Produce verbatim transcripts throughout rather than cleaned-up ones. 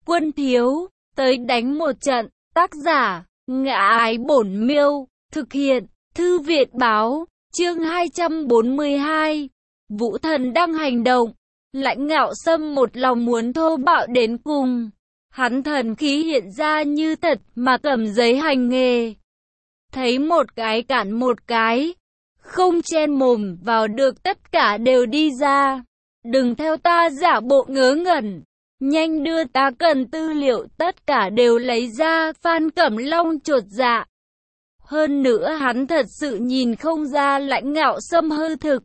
Quân thiếu, tới đánh một trận. Tác giả, Ngã Ái Bổn Miêu. Thực hiện, Thư Viện Báo. Chương hai trăm bốn mươi hai. Vũ Thần đang hành động. Lãnh Ngạo Sâm một lòng muốn thô bạo đến cùng. Hắn thần khí hiện ra như thật mà cầm giấy hành nghề. Thấy một cái cản một cái. Không chen mồm vào được, tất cả đều đi ra. Đừng theo ta giả bộ ngớ ngẩn. Nhanh đưa, ta cần tư liệu, tất cả đều lấy ra. Phan Cẩm Long chột dạ. Hơn nữa hắn thật sự nhìn không ra Lãnh Ngạo Sâm hư thực.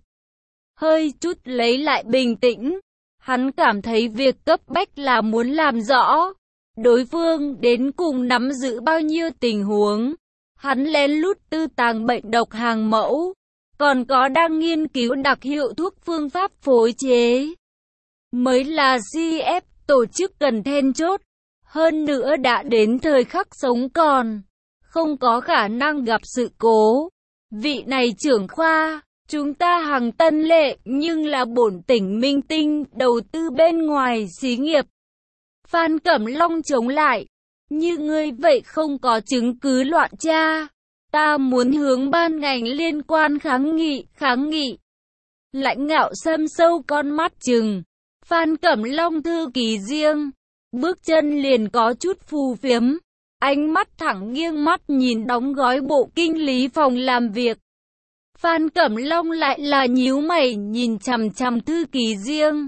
Hơi chút lấy lại bình tĩnh. Hắn cảm thấy việc cấp bách là muốn làm rõ đối phương đến cùng nắm giữ bao nhiêu tình huống. Hắn lén lút tư tàng bệnh độc hàng mẫu, còn có đang nghiên cứu đặc hiệu thuốc, phương pháp phối chế, mới là xê ép tổ chức cần then chốt. Hơn nữa đã đến thời khắc sống còn, không có khả năng gặp sự cố. Vị này trưởng khoa, chúng ta Hằng Tân Lệ nhưng là bổn tỉnh minh tinh, đầu tư bên ngoài xí nghiệp. Phan Cẩm Long chống lại. Như ngươi vậy không có chứng cứ loạn tra. Ta muốn hướng ban ngành liên quan kháng nghị, kháng nghị. Lãnh Ngạo Sâm sâu con mắt chừng. Phan Cẩm Long thư ký riêng. Bước chân liền có chút phù phiếm. Ánh mắt thẳng nghiêng mắt nhìn đóng gói bộ kinh lý phòng làm việc. Phan Cẩm Long lại là nhíu mày nhìn chằm chằm thư ký riêng.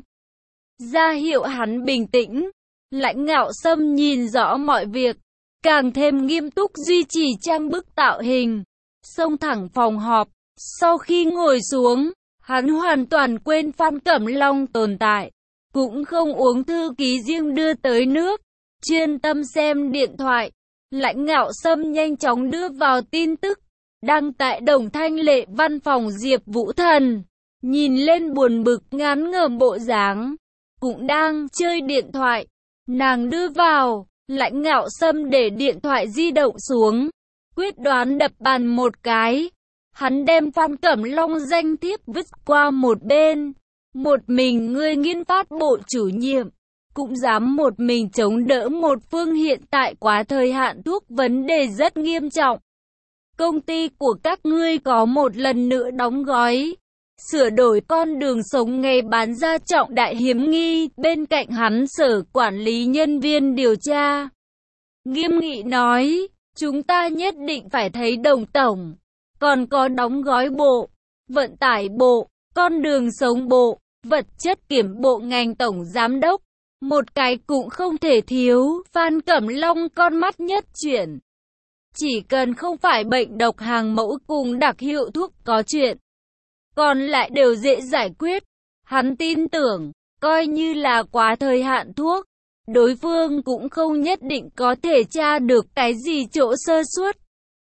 Ra hiệu hắn bình tĩnh. Lãnh Ngạo Sâm nhìn rõ mọi việc, càng thêm nghiêm túc duy trì trang bức tạo hình, xông thẳng phòng họp. Sau khi ngồi xuống, hắn hoàn toàn quên Phan Cẩm Long tồn tại, cũng không uống thư ký riêng đưa tới nước, chuyên tâm xem điện thoại. Lãnh Ngạo Sâm nhanh chóng đưa vào tin tức, đăng tại Đồng Thanh Lệ văn phòng. Diệp Vũ Thần nhìn lên buồn bực ngán ngẩm bộ dáng, cũng đang chơi điện thoại. Nàng đưa vào. Lãnh Ngạo Sâm để điện thoại di động xuống, quyết đoán đập bàn một cái. Hắn đem Phan Cẩm Long danh thiếp vứt qua một bên. Một mình ngươi Nghiên phát bộ chủ nhiệm, cũng dám một mình chống đỡ một phương hiện tại quá thời hạn thuốc, vấn đề rất nghiêm trọng. Công ty của các ngươi có một lần nữa đóng gói, sửa đổi con đường sống nghề bán ra trọng đại hiếm nghi. Bên cạnh hắn Sở Quản lý Nhân viên điều tra nghiêm nghị nói, chúng ta nhất định phải thấy Đồng tổng, còn có đóng gói bộ, vận tải bộ, con đường sống bộ, vật chất kiểm bộ ngành tổng giám đốc, một cái cũng không thể thiếu. Phan Cẩm Long con mắt nhất chuyển, chỉ cần không phải bệnh độc hàng mẫu cùng đặc hiệu thuốc có chuyện, còn lại đều dễ giải quyết. Hắn tin tưởng, coi như là quá thời hạn thuốc, đối phương cũng không nhất định có thể tra được cái gì chỗ sơ suất.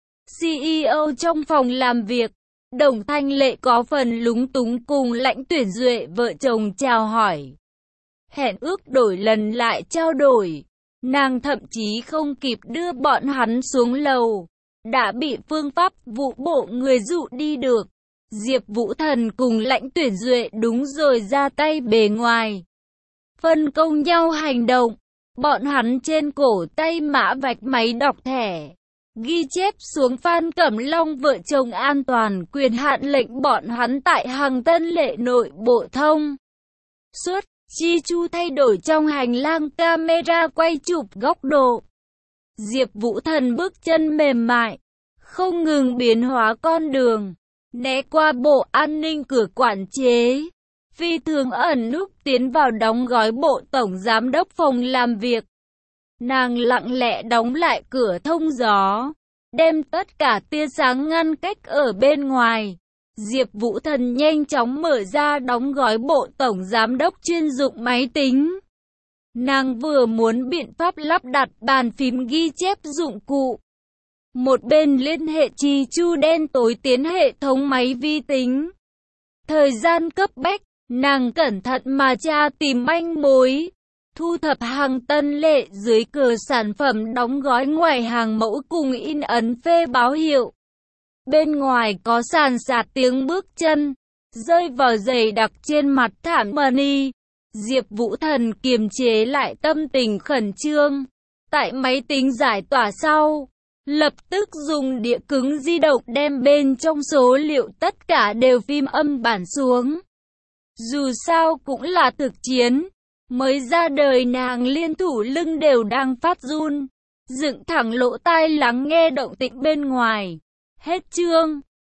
xê e ô trong phòng làm việc, Đồng Thanh Lệ có phần lúng túng cùng Lãnh Tuyển Duệ vợ chồng chào hỏi. Hẹn ước đổi lần lại trao đổi, nàng thậm chí không kịp đưa bọn hắn xuống lầu, đã bị phương pháp vụ bộ người dụ đi được. Diệp Vũ Thần cùng Lãnh Tuyển Duệ đúng rồi ra tay bề ngoài, phân công nhau hành động. Bọn hắn trên cổ tay mã vạch máy đọc thẻ, ghi chép xuống Phan Cẩm Long vợ chồng an toàn quyền hạn lệnh bọn hắn tại Hằng Tân Lệ nội bộ thông suốt, chi chu thay đổi trong hành lang, camera quay chụp góc độ. Diệp Vũ Thần bước chân mềm mại, không ngừng biến hóa con đường, né qua bộ an ninh cửa quản chế, phi thường ẩn núp tiến vào đóng gói bộ tổng giám đốc phòng làm việc. Nàng lặng lẽ đóng lại cửa thông gió, đem tất cả tia sáng ngăn cách ở bên ngoài. Diệp Vũ Thần nhanh chóng mở ra đóng gói bộ tổng giám đốc chuyên dụng máy tính. Nàng vừa muốn biện pháp lắp đặt bàn phím ghi chép dụng cụ, một bên liên hệ chi chu đen tối tiến hệ thống máy vi tính. Thời gian cấp bách, nàng cẩn thận mà tra tìm manh mối, thu thập Hằng Tân Lệ dưới cờ sản phẩm đóng gói ngoài hàng mẫu cùng in ấn phê báo hiệu. Bên ngoài có sàn sạt tiếng bước chân, rơi vào dày đặc trên mặt thảm mani. Diệp Vũ Thần kiềm chế lại tâm tình khẩn trương. Tại máy tính giải tỏa sau, lập tức dùng đĩa cứng di động đem bên trong số liệu tất cả đều phim âm bản xuống. Dù sao cũng là thực chiến, mới ra đời nàng liên thủ lưng đều đang phát run, dựng thẳng lỗ tai lắng nghe động tĩnh bên ngoài. Hết chương.